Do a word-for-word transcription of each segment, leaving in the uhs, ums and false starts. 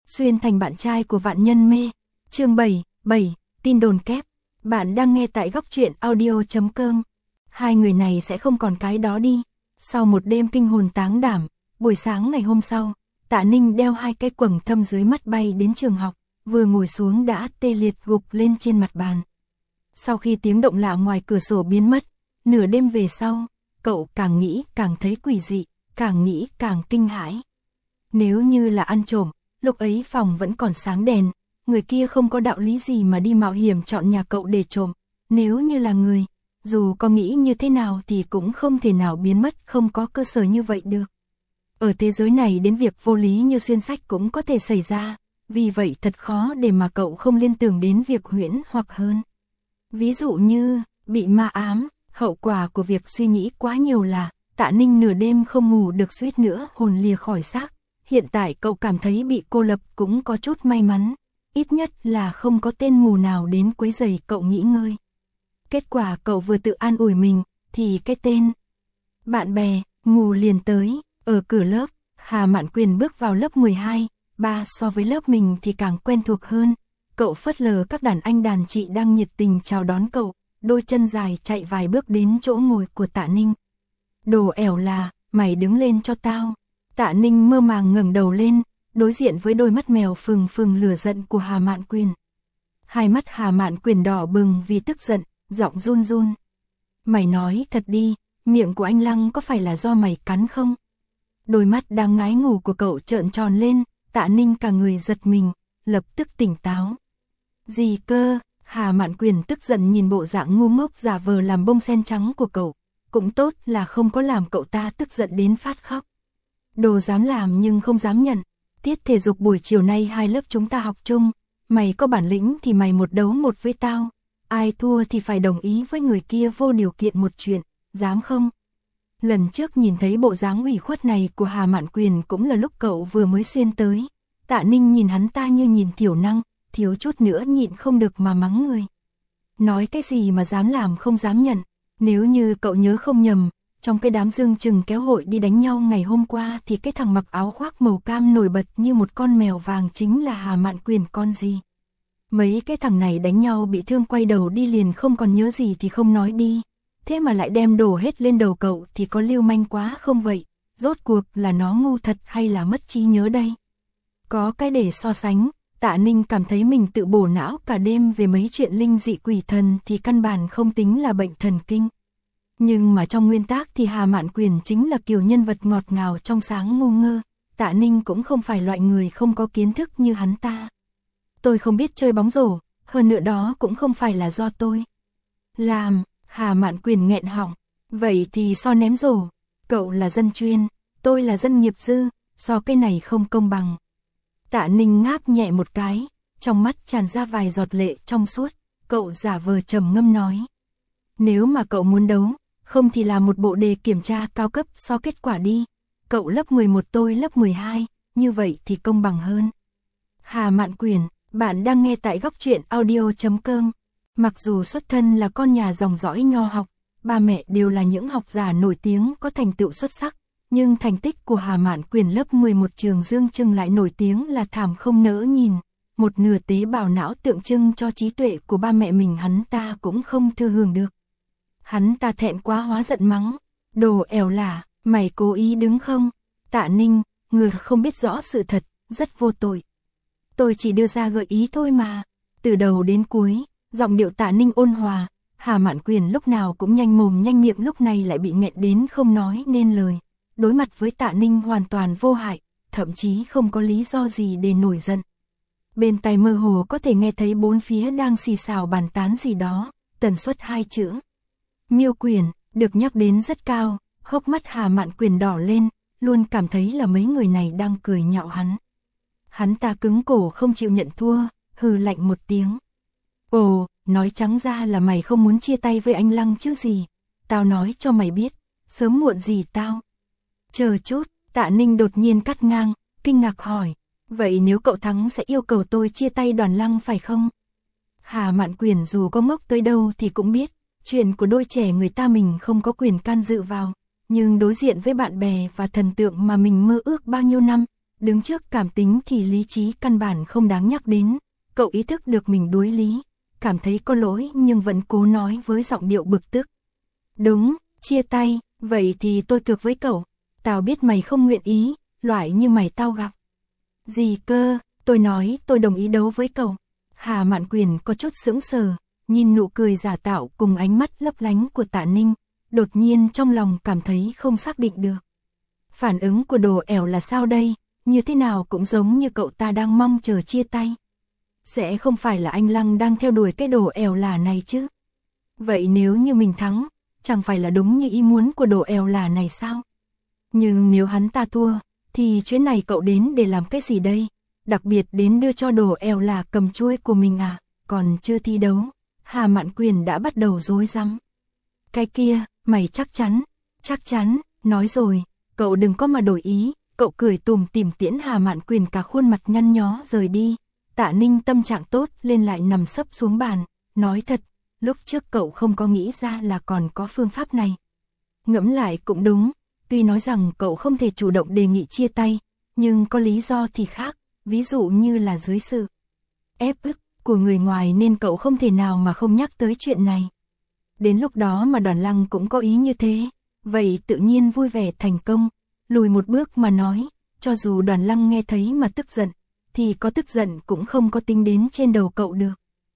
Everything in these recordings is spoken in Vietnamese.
xuyên thành bạn trai của Vạn Nhân Mê. Chương bảy, bảy, tin đồn kép. Bạn đang nghe tại góc truyện audio chấm com. Hai người này sẽ không còn cái đó đi. Sau một đêm kinh hồn táng đảm, buổi sáng ngày hôm sau, Tạ Ninh đeo hai cái quầng thâm dưới mắt bay đến trường học, vừa ngồi xuống đã tê liệt gục lên trên mặt bàn. Sau khi tiếng động lạ ngoài cửa sổ biến mất, nửa đêm về sau, cậu càng nghĩ càng thấy quỷ dị, càng nghĩ càng kinh hãi. Nếu như là ăn trộm, lúc ấy phòng vẫn còn sáng đèn, người kia không có đạo lý gì mà đi mạo hiểm chọn nhà cậu để trộm. Nếu như là người, dù có nghĩ như thế nào thì cũng không thể nào biến mất không có cơ sở như vậy được. Ở thế giới này đến việc vô lý như xuyên sách cũng có thể xảy ra, vì vậy thật khó để mà cậu không liên tưởng đến việc huyễn hoặc hơn. Ví dụ như, bị ma ám, hậu quả của việc suy nghĩ quá nhiều là, Tạ Ninh nửa đêm không ngủ được suýt nữa hồn lìa khỏi xác. Hiện tại cậu cảm thấy bị cô lập cũng có chút may mắn, ít nhất là không có tên mù nào đến quấy rầy cậu nghỉ ngơi. Kết quả cậu vừa tự an ủi mình, thì cái tên bạn bè, mù liền tới, ở cửa lớp, Hà Mạn Quyền bước vào lớp mười hai, ba so với lớp mình thì càng quen thuộc hơn. Cậu phớt lờ các đàn anh đàn chị đang nhiệt tình chào đón cậu, đôi chân dài chạy vài bước đến chỗ ngồi của Tạ Ninh. Đồ ẻo là, mày đứng lên cho tao. Tạ Ninh mơ màng ngẩng đầu lên, đối diện với đôi mắt mèo phừng phừng lửa giận của Hà Mạn Quyền. Hai mắt Hà Mạn Quyền đỏ bừng vì tức giận, giọng run run. Mày nói thật đi, miệng của anh Lăng có phải là do mày cắn không? Đôi mắt đang ngái ngủ của cậu trợn tròn lên, Tạ Ninh cả người giật mình, lập tức tỉnh táo. Gì cơ? Hà Mạn Quyền tức giận nhìn bộ dạng ngu ngốc giả vờ làm bông sen trắng của cậu, cũng tốt là không có làm cậu ta tức giận đến phát khóc. Đồ dám làm nhưng không dám nhận, tiết thể dục buổi chiều nay hai lớp chúng ta học chung, mày có bản lĩnh thì mày một đấu một với tao, ai thua thì phải đồng ý với người kia vô điều kiện một chuyện, dám không? Lần trước nhìn thấy bộ dáng ủy khuất này của Hà Mạn Quyền cũng là lúc cậu vừa mới xuyên tới. Tạ Ninh nhìn hắn ta như nhìn thiểu năng, thiếu chút nữa nhịn không được mà mắng người. Nói cái gì mà dám làm không dám nhận, nếu như cậu nhớ không nhầm, trong cái đám dương chừng kéo hội đi đánh nhau ngày hôm qua thì cái thằng mặc áo khoác màu cam nổi bật như một con mèo vàng chính là Hà Mạn Quyền con gì. Mấy cái thằng này đánh nhau bị thương quay đầu đi liền không còn nhớ gì thì không nói đi. Thế mà lại đem đổ hết lên đầu cậu thì có lưu manh quá không vậy? Rốt cuộc là nó ngu thật hay là mất trí nhớ đây? Có cái để so sánh, Tạ Ninh cảm thấy mình tự bổ não cả đêm về mấy chuyện linh dị quỷ thần thì căn bản không tính là bệnh thần kinh. Nhưng mà trong nguyên tắc thì Hà Mạn Quyền chính là kiểu nhân vật ngọt ngào trong sáng ngu ngơ, Tạ Ninh cũng không phải loại người không có kiến thức như hắn ta. Tôi không biết chơi bóng rổ, hơn nữa đó cũng không phải là do tôi làm. Hà Mạn Quyền nghẹn họng, vậy thì so ném rổ, cậu là dân chuyên, tôi là dân nghiệp dư, so cái này không công bằng. Tạ Ninh ngáp nhẹ một cái, trong mắt tràn ra vài giọt lệ trong suốt, cậu giả vờ trầm ngâm nói. Nếu mà cậu muốn đấu, không thì làm một bộ đề kiểm tra cao cấp so kết quả đi, cậu lớp mười một tôi lớp mười hai, như vậy thì công bằng hơn. Hà Mạn Quyền, bạn đang nghe tại góc truyện audio chấm com. Mặc dù xuất thân là con nhà dòng dõi nho học, ba mẹ đều là những học giả nổi tiếng có thành tựu xuất sắc, nhưng thành tích của Hà Mạn Quyền lớp mười một trường Dương Trưng lại nổi tiếng là thảm không nỡ nhìn. Một nửa tế bào não tượng trưng cho trí tuệ của ba mẹ mình hắn ta cũng không thừa hưởng được. Hắn ta thẹn quá hóa giận mắng, đồ ẻo lả, mày cố ý đứng không? Tạ Ninh, người không biết rõ sự thật, rất vô tội. Tôi chỉ đưa ra gợi ý thôi mà. Từ đầu đến cuối, giọng điệu Tạ Ninh ôn hòa, Hà Mạn Quyền lúc nào cũng nhanh mồm nhanh miệng lúc này lại bị nghẹn đến không nói nên lời. Đối mặt với Tạ Ninh hoàn toàn vô hại, thậm chí không có lý do gì để nổi giận. Bên tai mơ hồ có thể nghe thấy bốn phía đang xì xào bàn tán gì đó, tần suất hai chữ Miêu Quyền được nhắc đến rất cao, hốc mắt Hà Mạn Quyền đỏ lên, luôn cảm thấy là mấy người này đang cười nhạo hắn. Hắn ta cứng cổ không chịu nhận thua, hừ lạnh một tiếng. Ồ, nói trắng ra là mày không muốn chia tay với anh Lăng chứ gì. Tao nói cho mày biết, sớm muộn gì tao. Chờ chút, Tạ Ninh đột nhiên cắt ngang, kinh ngạc hỏi. Vậy nếu cậu thắng sẽ yêu cầu tôi chia tay Đoàn Lăng phải không? Hà Mạn Quyền dù có ngốc tới đâu thì cũng biết, chuyện của đôi trẻ người ta mình không có quyền can dự vào. Nhưng đối diện với bạn bè và thần tượng mà mình mơ ước bao nhiêu năm, Đứng trước cảm tính thì lý trí căn bản không đáng nhắc đến, cậu ý thức được mình đuối lý, cảm thấy có lỗi nhưng vẫn cố nói với giọng điệu bực tức. Đúng, chia tay, vậy thì tôi cược với cậu, tao biết mày không nguyện ý, loại như mày tao gặp. Gì cơ, tôi nói tôi đồng ý đấu với cậu. Hà Mạn Quyền có chút sững sờ, nhìn nụ cười giả tạo cùng ánh mắt lấp lánh của Tạ Ninh, đột nhiên trong lòng cảm thấy không xác định được. Phản ứng của đồ ẻo là sao đây, như thế nào cũng giống như cậu ta đang mong chờ chia tay. Sẽ không phải là anh Lăng đang theo đuổi cái đồ ẻo là này chứ? Vậy nếu như mình thắng, chẳng phải là đúng như ý muốn của đồ ẻo là này sao? Nhưng nếu hắn ta thua, thì chuyến này cậu đến để làm cái gì đây? Đặc biệt đến đưa cho đồ ẻo là cầm chuôi của mình à, còn chưa thi đấu. Hà Mạn Quyền đã bắt đầu rối rắm. Cái kia, mày chắc chắn, chắc chắn, nói rồi, cậu đừng có mà đổi ý. Cậu cười tùm tìm tiễn Hà Mạn Quyền cả khuôn mặt nhăn nhó rời đi. Tạ Ninh tâm trạng tốt lên lại nằm sấp xuống bàn, nói thật, lúc trước cậu không có nghĩ ra là còn có phương pháp này. Ngẫm lại cũng đúng, tuy nói rằng cậu không thể chủ động đề nghị chia tay, nhưng có lý do thì khác, ví dụ như là dưới sự ép bức của người ngoài nên cậu không thể nào mà không nhắc tới chuyện này. Đến lúc đó mà Đoàn Lăng cũng có ý như thế, vậy tự nhiên vui vẻ thành công, lùi một bước mà nói, cho dù Đoàn Lăng nghe thấy mà tức giận, thì có tức giận cũng không có tính đến trên đầu cậu được.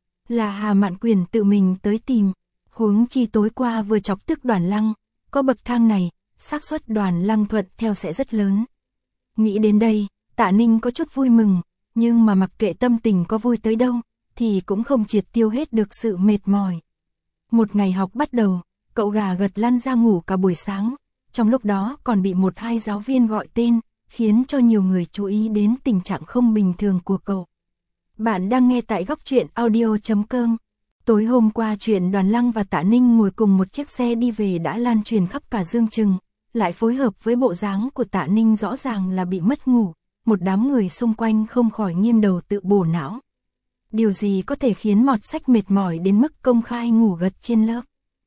Là Hà Mạn Quyền tự mình tới tìm, huống chi tối qua vừa chọc tức Đoàn Lăng, có bậc thang này, xác suất Đoàn Lăng thuận theo sẽ rất lớn. Nghĩ đến đây, Tạ Ninh có chút vui mừng, nhưng mà mặc kệ tâm tình có vui tới đâu, thì cũng không triệt tiêu hết được sự mệt mỏi. Một ngày học bắt đầu, cậu gà gật lăn ra ngủ cả buổi sáng, trong lúc đó còn bị một hai giáo viên gọi tên, khiến cho nhiều người chú ý đến tình trạng không bình thường của cậu. Bạn đang nghe tại góc truyện audio chấm com. Tối hôm qua chuyện Đoàn Lăng và Tạ Ninh ngồi cùng một chiếc xe đi về đã lan truyền khắp cả Dương Trừng, lại phối hợp với bộ dáng của Tạ Ninh rõ ràng là bị mất ngủ, một đám người xung quanh không khỏi nghiêng đầu tự bổ não. Điều gì có thể khiến mọt sách mệt mỏi đến mức công khai ngủ gật trên lớp?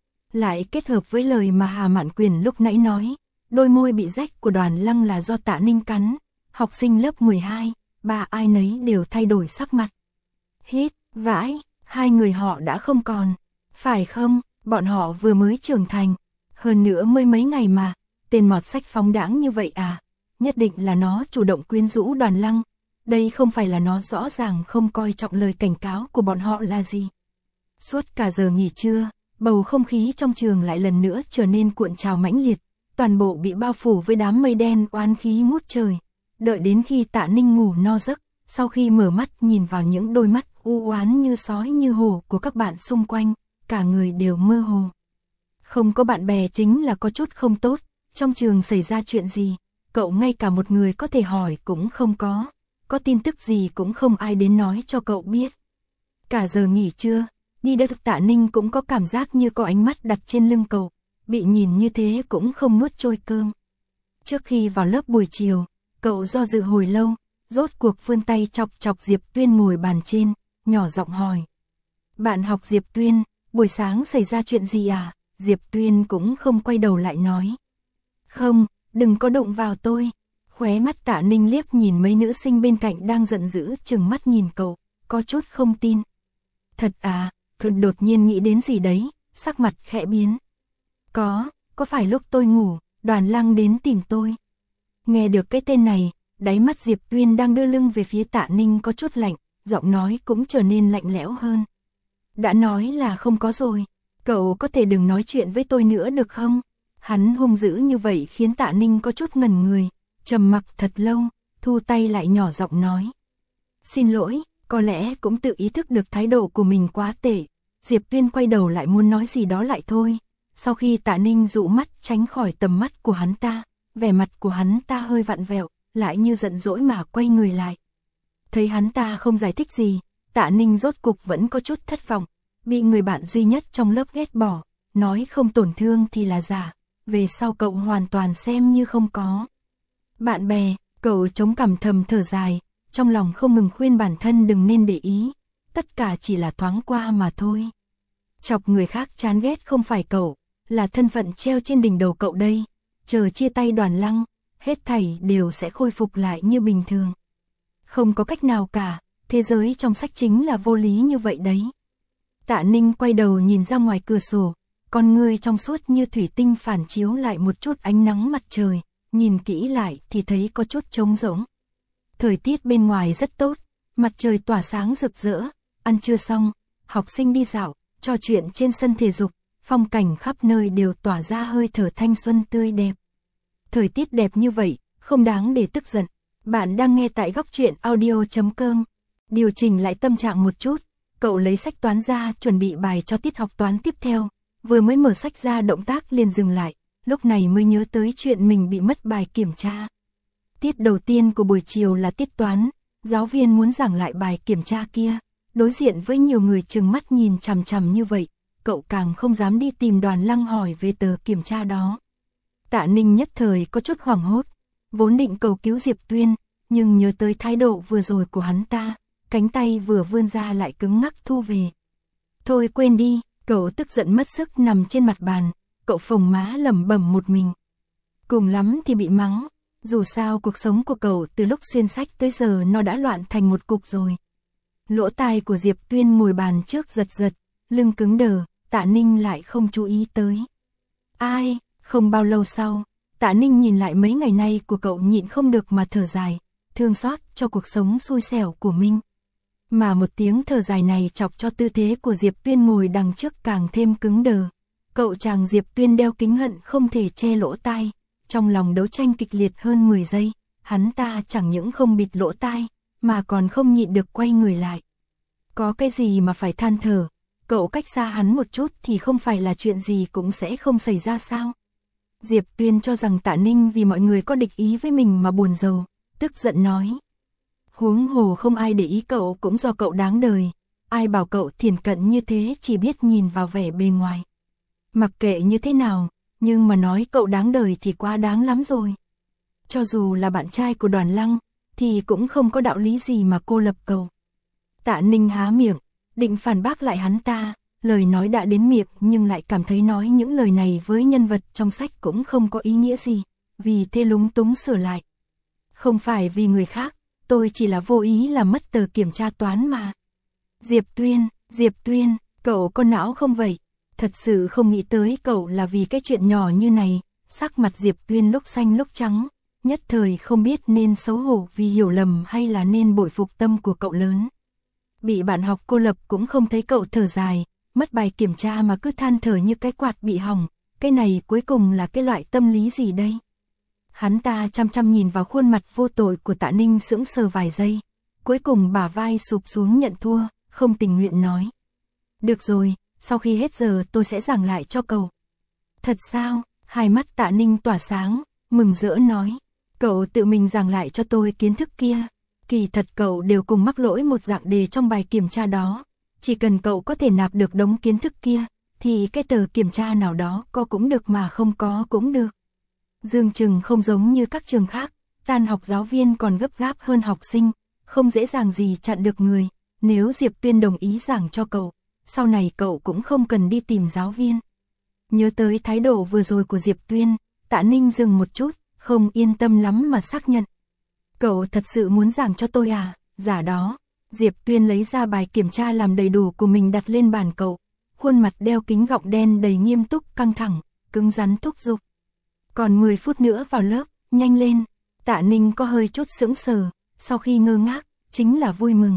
Lại kết hợp với lời mà Hà Mạn Quyền lúc nãy nói, đôi môi bị rách của Đoàn Lăng là do Tạ Ninh cắn, học sinh lớp mười hai, ba ai nấy đều thay đổi sắc mặt. Hít, vãi, hai người họ đã không còn, phải không, bọn họ vừa mới trưởng thành, hơn nữa mới mấy ngày mà, tên mọt sách phóng đãng như vậy à, nhất định là nó chủ động quyến rũ Đoàn Lăng, đây không phải là nó rõ ràng không coi trọng lời cảnh cáo của bọn họ là gì. Suốt cả giờ nghỉ trưa, bầu không khí trong trường lại lần nữa trở nên cuộn trào mãnh liệt, toàn bộ bị bao phủ với đám mây đen oán khí ngút trời. Đợi đến khi Tạ Ninh ngủ no giấc, sau khi mở mắt nhìn vào những đôi mắt u oán như sói như hổ của các bạn xung quanh, cả người đều mơ hồ. Không có bạn bè chính là có chút không tốt, trong trường xảy ra chuyện gì, cậu ngay cả một người có thể hỏi cũng không có, có tin tức gì cũng không ai đến nói cho cậu biết. Cả giờ nghỉ trưa, đi đâu Tạ Ninh cũng có cảm giác như có ánh mắt đặt trên lưng cậu, bị nhìn như thế cũng không nuốt trôi cơm. Trước khi vào lớp buổi chiều, cậu do dự hồi lâu, rốt cuộc vươn tay chọc chọc Diệp Tuyên ngồi bàn trên, nhỏ giọng hỏi. Bạn học Diệp Tuyên, buổi sáng xảy ra chuyện gì à? Diệp Tuyên cũng không quay đầu lại nói. Không, đừng có đụng vào tôi. Khóe mắt Tạ Ninh liếc nhìn mấy nữ sinh bên cạnh đang giận dữ chừng mắt nhìn cậu, có chút không tin. Thật à, cậu đột nhiên nghĩ đến gì đấy, sắc mặt khẽ biến. Có, có phải lúc tôi ngủ, Đoàn Lăng đến tìm tôi. Nghe được cái tên này, đáy mắt Diệp Tuyên đang đưa lưng về phía Tạ Ninh có chút lạnh, giọng nói cũng trở nên lạnh lẽo hơn. Đã nói là không có rồi, cậu có thể đừng nói chuyện với tôi nữa được không? Hắn hung dữ như vậy khiến Tạ Ninh có chút ngẩn người, trầm mặc thật lâu, thu tay lại nhỏ giọng nói. Xin lỗi, có lẽ cũng tự ý thức được thái độ của mình quá tệ. Diệp Tuyên quay đầu lại muốn nói gì đó lại thôi. Sau khi Tạ Ninh dụ mắt tránh khỏi tầm mắt của hắn ta, vẻ mặt của hắn ta hơi vặn vẹo, lại như giận dỗi mà quay người lại. Thấy hắn ta không giải thích gì, Tạ Ninh rốt cục vẫn có chút thất vọng, bị người bạn duy nhất trong lớp ghét bỏ, nói không tổn thương thì là giả, về sau cậu hoàn toàn xem như không có. Bạn bè, cậu chống cằm thầm thở dài, trong lòng không ngừng khuyên bản thân đừng nên để ý, tất cả chỉ là thoáng qua mà thôi. Chọc người khác chán ghét không phải cậu, là thân phận treo trên đỉnh đầu cậu đây, chờ chia tay Đoàn Lăng, hết thảy đều sẽ khôi phục lại như bình thường. Không có cách nào cả, thế giới trong sách chính là vô lý như vậy đấy. Tạ Ninh quay đầu nhìn ra ngoài cửa sổ, con ngươi trong suốt như thủy tinh phản chiếu lại một chút ánh nắng mặt trời, nhìn kỹ lại thì thấy có chút trống rỗng. Thời tiết bên ngoài rất tốt, mặt trời tỏa sáng rực rỡ, ăn trưa xong, học sinh đi dạo, trò chuyện trên sân thể dục, phong cảnh khắp nơi đều tỏa ra hơi thở thanh xuân tươi đẹp. Thời tiết đẹp như vậy, không đáng để tức giận. Bạn đang nghe tại góc truyện audio chấm com. Điều chỉnh lại tâm trạng một chút, cậu lấy sách toán ra chuẩn bị bài cho tiết học toán tiếp theo. Vừa mới mở sách ra động tác liền dừng lại, lúc này mới nhớ tới chuyện mình bị mất bài kiểm tra. Tiết đầu tiên của buổi chiều là tiết toán, giáo viên muốn giảng lại bài kiểm tra kia. Đối diện với nhiều người trừng mắt nhìn chằm chằm như vậy, cậu càng không dám đi tìm Đoàn Lăng hỏi về tờ kiểm tra đó. Tạ Ninh nhất thời có chút hoảng hốt, vốn định cầu cứu Diệp Tuyên, nhưng nhớ tới thái độ vừa rồi của hắn ta, cánh tay vừa vươn ra lại cứng ngắc thu về. Thôi quên đi, cậu tức giận mất sức nằm trên mặt bàn, cậu phồng má lẩm bẩm một mình. Cùng lắm thì bị mắng, dù sao cuộc sống của cậu từ lúc xuyên sách tới giờ nó đã loạn thành một cục rồi. Lỗ tai của Diệp Tuyên ngồi bàn trước giật giật, lưng cứng đờ, Tạ Ninh lại không chú ý tới. Ai, không bao lâu sau, Tạ Ninh nhìn lại mấy ngày nay của cậu nhịn không được mà thở dài, thương xót cho cuộc sống xui xẻo của mình. Mà một tiếng thở dài này chọc cho tư thế của Diệp Tuyên ngồi đằng trước càng thêm cứng đờ. Cậu chàng Diệp Tuyên đeo kính hận không thể che lỗ tai, trong lòng đấu tranh kịch liệt hơn mười giây, hắn ta chẳng những không bịt lỗ tai, mà còn không nhịn được quay người lại. Có cái gì mà phải than thở, cậu cách xa hắn một chút thì không phải là chuyện gì cũng sẽ không xảy ra sao? Diệp Tuyên cho rằng Tạ Ninh vì mọi người có địch ý với mình mà buồn rầu, tức giận nói. Huống hồ không ai để ý cậu cũng do cậu đáng đời, ai bảo cậu thiển cận như thế chỉ biết nhìn vào vẻ bề ngoài. Mặc kệ như thế nào, nhưng mà nói cậu đáng đời thì quá đáng lắm rồi. Cho dù là bạn trai của Đoàn Lăng, thì cũng không có đạo lý gì mà cô lập cậu. Tạ Ninh há miệng, định phản bác lại hắn ta, lời nói đã đến miệng nhưng lại cảm thấy nói những lời này với nhân vật trong sách cũng không có ý nghĩa gì, vì thế lúng túng sửa lại. Không phải vì người khác, tôi chỉ là vô ý làm mất tờ kiểm tra toán mà. Diệp Tuyên, Diệp Tuyên, cậu có não không vậy? Thật sự không nghĩ tới cậu là vì cái chuyện nhỏ như này. Sắc mặt Diệp Tuyên lúc xanh lúc trắng, nhất thời không biết nên xấu hổ vì hiểu lầm hay là nên bội phục tâm của cậu lớn. Bị bạn học cô lập cũng không thấy cậu thở dài, mất bài kiểm tra mà cứ than thở như cái quạt bị hỏng, cái này cuối cùng là cái loại tâm lý gì đây? Hắn ta chăm chăm nhìn vào khuôn mặt vô tội của Tạ Ninh sững sờ vài giây, cuối cùng bả vai sụp xuống nhận thua, không tình nguyện nói. Được rồi, sau khi hết giờ tôi sẽ giảng lại cho cậu. Thật sao? Hai mắt Tạ Ninh tỏa sáng, mừng rỡ nói. Cậu tự mình giảng lại cho tôi kiến thức kia. Kỳ thật cậu đều cùng mắc lỗi một dạng đề trong bài kiểm tra đó. Chỉ cần cậu có thể nạp được đống kiến thức kia, thì cái tờ kiểm tra nào đó có cũng được mà không có cũng được. Dương chừng không giống như các trường khác, tan học giáo viên còn gấp gáp hơn học sinh, không dễ dàng gì chặn được người. Nếu Diệp Tuyên đồng ý giảng cho cậu, sau này cậu cũng không cần đi tìm giáo viên. Nhớ tới thái độ vừa rồi của Diệp Tuyên, Tạ Ninh dừng một chút, không yên tâm lắm mà xác nhận. Cậu thật sự muốn giảng cho tôi à? Giả đó. Diệp Tuyên lấy ra bài kiểm tra làm đầy đủ của mình đặt lên bàn cậu, khuôn mặt đeo kính gọng đen đầy nghiêm túc căng thẳng, cứng rắn thúc giục. Còn mười phút nữa vào lớp, nhanh lên. Tạ Ninh có hơi chút sững sờ, sau khi ngơ ngác, chính là vui mừng.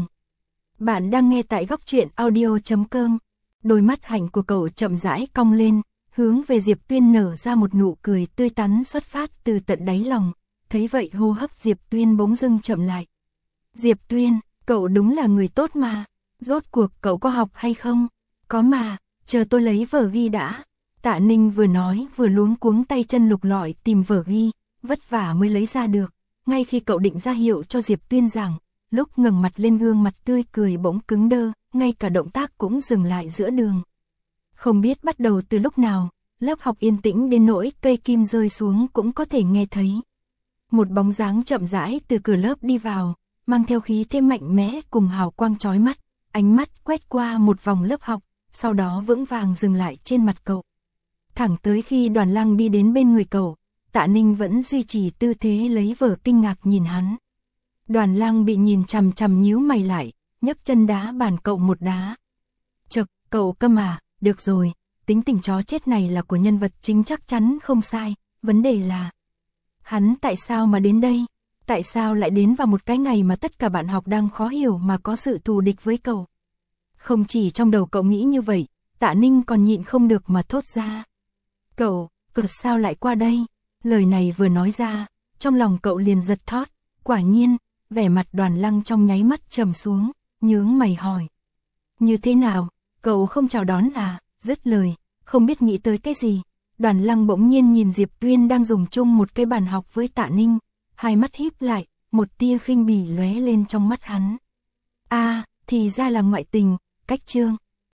Bạn đang nghe tại góc truyện audio chấm com. Đôi mắt hạnh của cậu chậm rãi cong lên, hướng về Diệp Tuyên nở ra một nụ cười tươi tắn xuất phát từ tận đáy lòng. Thấy vậy hô hấp Diệp Tuyên bỗng dưng chậm lại. Diệp Tuyên, cậu đúng là người tốt mà. Rốt cuộc cậu có học hay không? Có mà, chờ tôi lấy vở ghi đã. Tạ Ninh vừa nói vừa luống cuống tay chân lục lọi tìm vở ghi, vất vả mới lấy ra được. Ngay khi cậu định ra hiệu cho Diệp Tuyên giảng, lúc ngẩng mặt lên gương mặt tươi cười bỗng cứng đơ, ngay cả động tác cũng dừng lại giữa đường. Không biết bắt đầu từ lúc nào, lớp học yên tĩnh đến nỗi cây kim rơi xuống cũng có thể nghe thấy. Một bóng dáng chậm rãi từ cửa lớp đi vào, mang theo khí thế mạnh mẽ cùng hào quang chói mắt, ánh mắt quét qua một vòng lớp học, sau đó vững vàng dừng lại trên mặt cậu. Thẳng tới khi Đoàn Lăng đi đến bên người cậu, Tạ Ninh vẫn duy trì tư thế lấy vở kinh ngạc nhìn hắn. Đoàn Lang bị nhìn chằm chằm nhíu mày lại, nhấc chân đá bàn cậu một đá. Chậc, cậu câm à, được rồi, tính tình chó chết này là của nhân vật chính chắc chắn không sai, vấn đề là hắn tại sao mà đến đây? Tại sao lại đến vào một cái ngày mà tất cả bạn học đang khó hiểu mà có sự thù địch với cậu? Không chỉ trong đầu cậu nghĩ như vậy, Tạ Ninh còn nhịn không được mà thốt ra. Cậu, cậu sao lại qua đây? Lời này vừa nói ra, trong lòng cậu liền giật thót, quả nhiên, vẻ mặt Đoàn Lăng trong nháy mắt trầm xuống, nhướng mày hỏi. Như thế nào, cậu không chào đón à? Dứt lời, không biết nghĩ tới cái gì. Đoàn Lăng bỗng nhiên nhìn Diệp Tuyên đang dùng chung một cái bàn học với Tạ Ninh, hai mắt híp lại, một tia khinh bỉ lóe lên trong mắt hắn. A, à, thì ra là ngoại tình, cách chương.